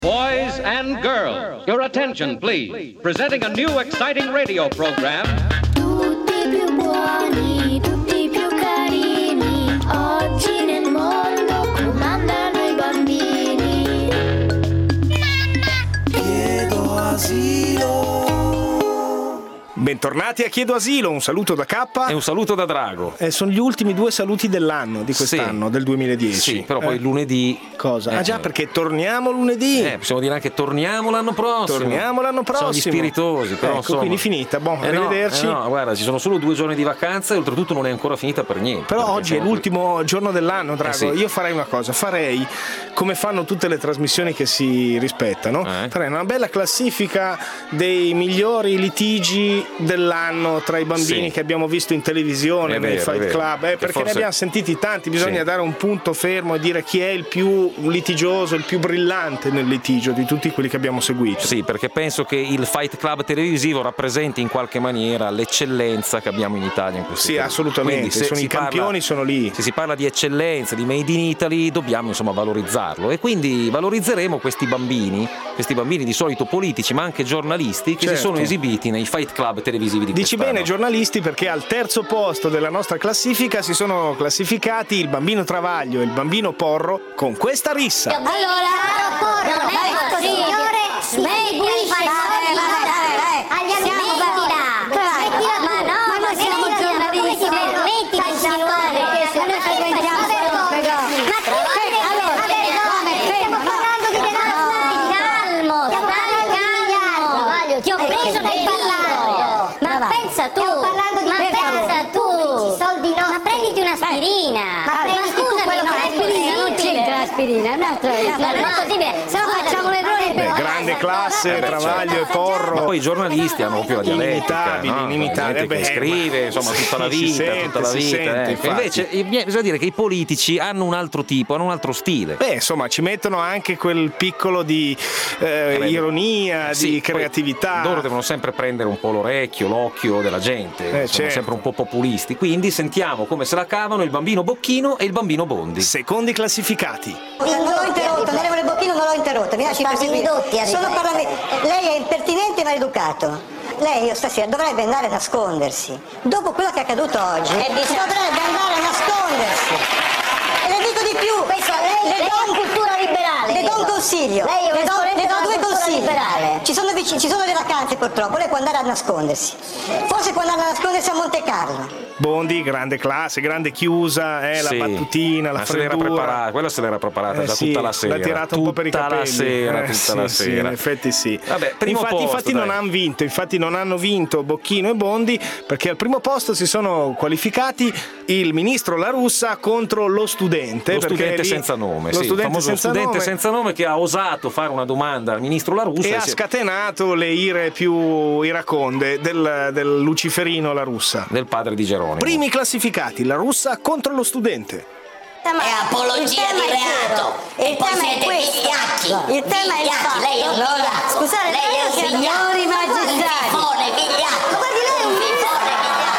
Boys and girls, your attention please. Presenting a new exciting radio program. Tutti più buoni, tutti più carini, oggi nel mondo comandano i bambini. Chiedo asilo. Bentornati a Chiedo Asilo, un saluto da K e un saluto da Drago. Sono gli ultimi due saluti dell'anno, di quest'anno, del 2010. Sì, però poi lunedì... Cosa? Ah già, perché torniamo lunedì. Possiamo dire anche torniamo l'anno prossimo. Torniamo l'anno prossimo. Sono gli spiritosi, però ecco, insomma... quindi finita, arrivederci. No, guarda, ci sono solo 2 giorni di vacanza e oltretutto non è ancora finita per niente. Però oggi è l'ultimo giorno dell'anno, Drago. Sì. Io farei una cosa, farei come fanno tutte le trasmissioni che si rispettano, farei una bella classifica dei migliori litigi dell'anno tra i bambini che abbiamo visto in televisione, nei Fight Club, perché forse... ne abbiamo sentiti tanti, bisogna dare un punto fermo e dire chi è il più litigioso, il più brillante nel litigio di tutti quelli che abbiamo seguito. Sì, perché penso che il Fight Club televisivo rappresenti in qualche maniera l'eccellenza che abbiamo in Italia in questo momento. Assolutamente. Quindi, sono i campioni, sono lì. Se si parla di eccellenza, di Made in Italy, dobbiamo insomma valorizzarlo e quindi valorizzeremo questi bambini di solito politici ma anche giornalisti che si sono esibiti nei Fight Club televisivi di Dici quest'anno. bene, giornalisti, perché al terzo posto della nostra classifica si sono classificati il bambino Travaglio e il bambino Porro con questa rissa. Allora, Porro, non è così, signore, smetti di fare agli amici là. Ma no, ma noi siamo giornalisti, permetti di insinuare che se noi frequentiamo ma stiamo parlando di denaro. Calmo, ti ho preso nel parlare. Ma pensa tu, soldi no, ma prenditi un'aspirina. Ma scusami, non c'entra l'aspirina, non è possibile, se no facciamo un errore. Grande classe, Travaglio e Porro. Ma poi i giornalisti hanno proprio la dialettica, inimitabili, che scrive insomma tutta la vita, Invece bisogna dire che i politici hanno un altro tipo, hanno un altro stile. Insomma, ci mettono anche quel piccolo di ironia, di creatività. Loro devono sempre prendere un po' l'occhio della gente, sono sempre un po' populisti. Quindi sentiamo come se la cavano il bambino Bocchino e il bambino Bondi. Secondi classificati. Non l'ho interrotto, onorevole Bocchino, non l'ho interrotto. Mi lasci proseguire. Lei è impertinente e maleducato. Lei stasera dovrebbe andare a nascondersi. Dopo quello che è accaduto oggi, dovrebbe andare a nascondersi. E le dico di più. Questo lei è un cultura liberale. Le do un consiglio. Lei è le do 2 consigli. Liberale. Ci sono le vacanze purtroppo, lei può andare a nascondersi. Forse può andare a nascondersi a Monte Carlo. Bondi, grande classe, grande chiusa, la battutina, la freddura. Quella se l'era preparata già tutta la sera. L'ha tirata un po' per i capelli. Tutta la sera. In effetti sì. Vabbè, infatti non hanno vinto Bocchino e Bondi, perché al primo posto si sono qualificati il ministro La Russa contro lo studente. Lo studente senza nome, il famoso studente senza nome che ha osato fare una domanda al ministro La Russa. E ha scatenato le ire più iraconde del luciferino La Russa. Del padre di Geronimo. Primi classificati, La Russa contro lo studente. È apologia di reato e poi siete vigliacchi. Il tema è il fatto. Lei è un vigliacco. Scusate, lei è un signori magistrati. Fifone vigliacco. Guardi, lei è un fifone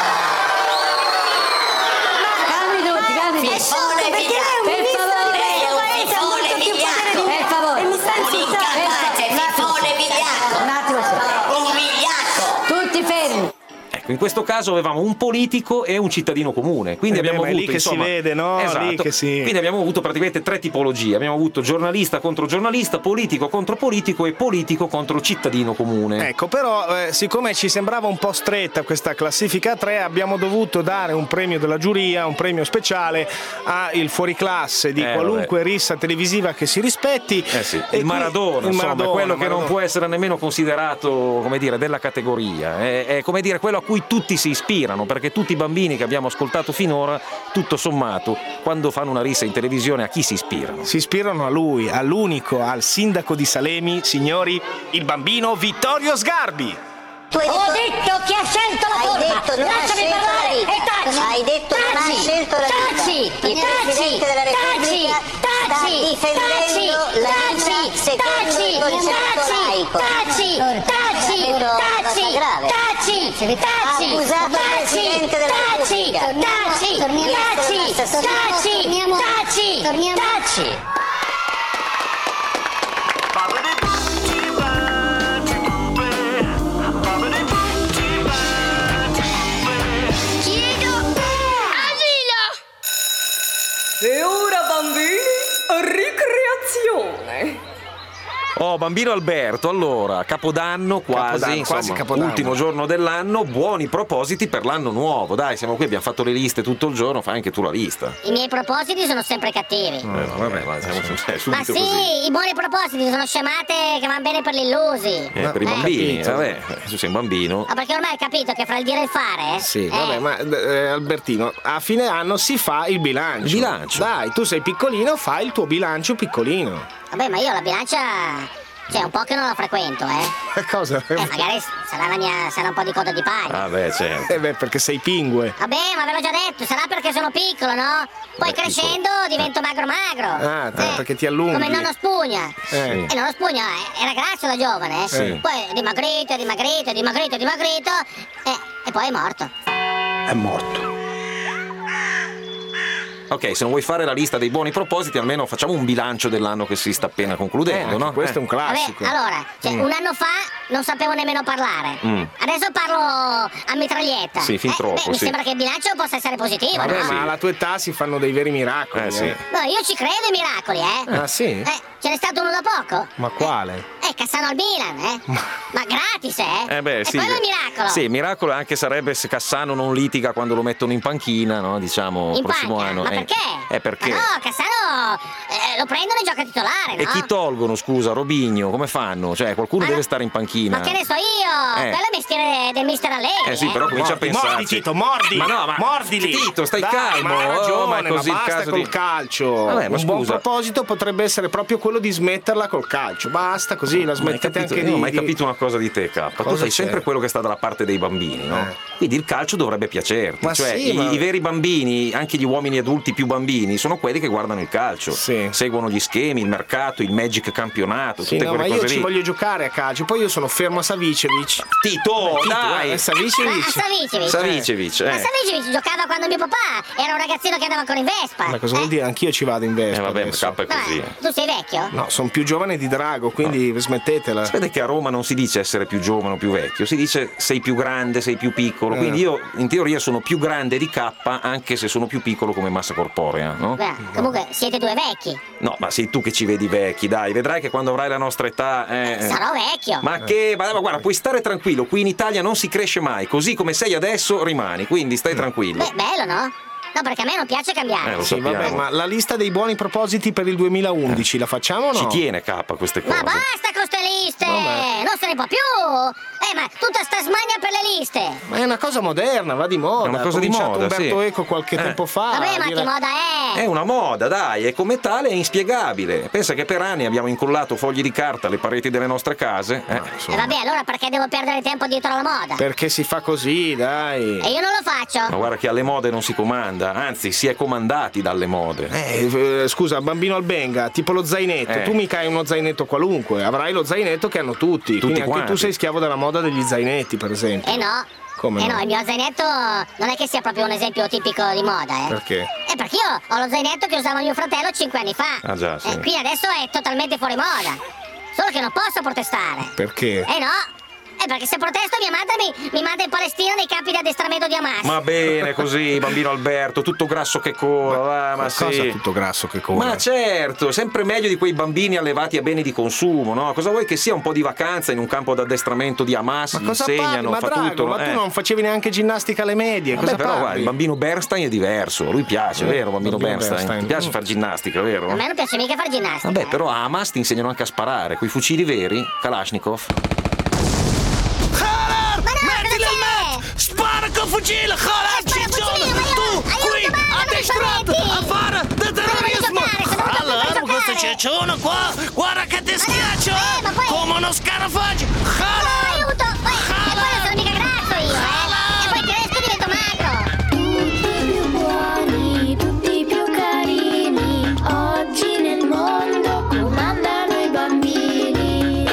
vigliacco. Calmi tutti. Fifone vigliacco. Per favore. Lei è un fifone vigliacco. Per favore. Un incapace fifone vigliacco. Un attimo. Un vigliacco. Tutti fermi. In questo caso avevamo un politico e un cittadino comune, quindi abbiamo avuto lì che si vede, no? Esatto. Lì che si... Quindi abbiamo avuto praticamente 3 tipologie, abbiamo avuto giornalista contro giornalista, politico contro politico e politico contro cittadino comune. Ecco, però siccome ci sembrava un po' stretta questa classifica a 3, abbiamo dovuto dare un premio della giuria, un premio speciale al fuoriclasse di qualunque rissa televisiva che si rispetti. Il Maradona, quello che non può essere nemmeno considerato, come dire, della categoria, è come dire quello a cui tutti si ispirano, perché tutti i bambini che abbiamo ascoltato finora, tutto sommato, quando fanno una rissa in televisione, a chi si ispirano? Si ispirano a lui, all'unico, al sindaco di Salemi, signori, il bambino Vittorio Sgarbi. Ho detto che ha scelto la forma. Lasciami parlare e taci. Hai detto che non ha scelto la taci. Il Presidente della Repubblica sta difendendo la vita secondo il concetto laico. Taci. Ha accusato il Presidente della Repubblica. Taci. Oh, bambino Alberto, allora, Capodanno quasi, insomma, Capodanno. ultimo giorno dell'anno, buoni propositi per l'anno nuovo. Dai, siamo qui, abbiamo fatto le liste tutto il giorno, fai anche tu la lista. I miei propositi sono sempre cattivi. Vabbè, ma siamo subito Ma sì, così. i buoni propositi sono scemate che vanno bene per gli illusi. Per i bambini, capito. vabbè, tu sei un bambino. Ma perché ormai hai capito che fra il dire e il fare? Sì, vabbè, ma Albertino, a fine anno si fa il bilancio. Il bilancio. Dai, tu sei piccolino, fai il tuo bilancio piccolino. Vabbè, ma io la bilancia... Cioè, un po' che non la frequento, Cosa? magari sarà un po' di coda di paglia. Vabbè, certo. Perché sei pingue. Vabbè, ma ve l'ho già detto, sarà perché sono piccolo, no? Poi crescendo divento magro. Ah, perché ti allunghi. Come il nonno Spugna. Eh. E nonno Spugna era grasso da giovane, Sì. Poi è dimagrito, e poi è morto. È morto. Ok, se non vuoi fare la lista dei buoni propositi, almeno facciamo un bilancio dell'anno che si sta appena concludendo, no? Questo è un classico. Vabbè, allora, un anno fa non sapevo nemmeno parlare. Adesso parlo a mitraglietta. Sì, fin troppo, Mi sì. sembra che il bilancio possa essere positivo, Vabbè, no? ma alla tua età si fanno dei veri miracoli. Sì. No, io ci credo ai miracoli, Ah, sì? Ce n'è stato uno da poco. Ma quale? Cassano al Milan, Ma gratis, Beh, sì. E quello è il miracolo. Sì, miracolo anche sarebbe se Cassano non litiga quando lo mettono in panchina, no? Diciamo, In prossimo panca? anno. Ma perché? Perché? Ma no, Cassano lo prendono e gioca titolare, no? E chi tolgono, scusa, Robinho? Come fanno? Cioè, qualcuno deve stare in panchina. Ma che ne so io? Quello è il mestiere del mister Allegri. Sì, però comincia a pensarci. Mordi, Tito, mordi! Ma no, ma mordili! Tito, stai Dai, calmo. Ma hai ragione, ma è così ma il basta caso col di... calcio. Vabbè, ma un buon scusa. proposito potrebbe essere proprio quello di smetterla col calcio. Basta, così la smettete anche io di... non ho mai capito una cosa di te, K. Tu Cosa sei c'è? sempre quello che sta dalla parte dei bambini, no? Quindi il calcio dovrebbe piacerti. Ma cioè, sì, ma- i veri bambini, anche gli uomini adulti più bambini, sono quelli che guardano il calcio. Sì. Seguono gli schemi, il mercato, il Magic campionato, Sì, tutte no, ma quelle io cose ci lì. voglio giocare a calcio. Poi io sono fermo a Savicevic. Tito, dai! Savicevic. Savicevic, Ma Savicevic giocava quando mio papà era un ragazzino che andava ancora in Vespa. Ma cosa vuol dire? Anch'io ci vado in Vespa. Vabbè, adesso. K è così. Tu sei vecchio? No, sono più giovane di Drago, quindi smettetela. Vede che a Roma non si dice essere più giovane o più vecchio, si dice sei più grande, sei più piccolo. Quindi io in teoria sono più grande di K, anche se sono più piccolo come massa corporea, no? Beh, comunque siete due vecchi. No, ma sei tu che ci vedi vecchi, dai, vedrai che quando avrai la nostra età. Sarò vecchio. Ma che. Ma guarda, puoi stare tranquillo, qui in Italia non si cresce mai, così come sei adesso rimani, quindi stai tranquillo. Beh, bello, no? No, perché a me non piace cambiare. Lo Sì, sappiamo. vabbè, ma la lista dei buoni propositi per il 2011 la facciamo o no? Ci tiene K a queste cose. Ma basta con ste liste! Vabbè. Non se ne può più! Ma tutta sta smania per le liste! Ma è una cosa moderna, va di moda. È una cosa Ha di cominciato moda, Umberto sì. Eco qualche tempo fa. Vabbè, ma a che dire- moda è? È una moda, dai, e come tale è inspiegabile. Pensa che per anni abbiamo incollato fogli di carta alle pareti delle nostre case. E vabbè, allora perché devo perdere tempo dietro alla moda? Perché si fa così, dai. E io non lo faccio! Ma guarda che alle mode non si comanda, anzi si è comandati dalle mode. Scusa, bambino Albenga, tipo lo zainetto. Tu mica hai uno zainetto qualunque, avrai lo zainetto che hanno tutti. Quindi anche quanti. tu sei schiavo della moda degli zainetti, per esempio. No. Come no? Il mio zainetto non è che sia proprio un esempio tipico di moda, Perché? Perché io ho lo zainetto che usava mio fratello 5 anni fa. Ah, già, sì. Qui adesso è totalmente fuori moda. Solo che non posso protestare. Perché? No. Perché se protesto mia madre mi manda in Palestina nei campi di addestramento di Hamas. Ma bene così, bambino Alberto, tutto grasso che corre, ma Cosa sì. tutto grasso che corre? Ma certo, sempre meglio di quei bambini allevati a beni di consumo, no? Cosa vuoi che sia un po' di vacanza in un campo d'addestramento di Hamas? Ma Gli cosa insegnano, parli? Ma fa Drago, tutto. ma tu non facevi neanche ginnastica alle medie, Vabbè, cosa però parli? guarda, il bambino Bernstein è diverso, a lui piace, vero bambino Bernstein? Ti piace fare ginnastica, vero? A me non piace mica fare ginnastica. Vabbè, però a Hamas ti insegnano anche a sparare, coi fucili veri, Kalashnikov. Mettili al met! Spara col fucile, Khaled! Tu, qui, addestrato a fare del terrorismo! Khaled, questo ciccione qua, guarda che ti schiaccio, come uno scarafaggio! Khaled! Aiuto! E poi non sono mica grasso io, E poi cresco e divento magro! Tutti più buoni, tutti più carini. Oggi nel mondo comandano i bambini.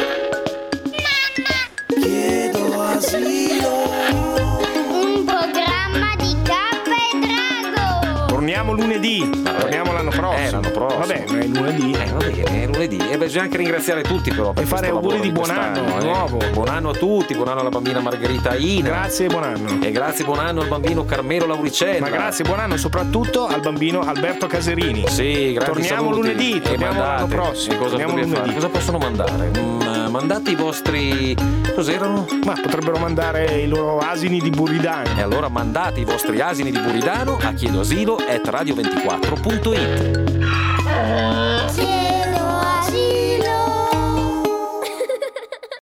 Chiedo asilo! Un programma di Cappa e Drago. Torniamo lunedì, torniamo l'anno prossimo. L'anno prossimo. Vabbè, ma è lunedì. bene, lunedì. E bisogna anche ringraziare tutti però per e fare auguri di buon anno nuovo. Buon anno a tutti, buon anno alla bambina Margherita Ina. Grazie e buon anno. E grazie buon anno al bambino Carmelo Lauricella. Ma grazie buon anno soprattutto al bambino Alberto Caserini. Sì, grazie. Torniamo lunedì, torniamo l'anno prossimo. Cosa possono mandare? Mandate i vostri... cos'erano? Ma potrebbero mandare i loro asini di Buridano. E allora mandate i vostri asini di Buridano a chiedoasilo@radio24.it.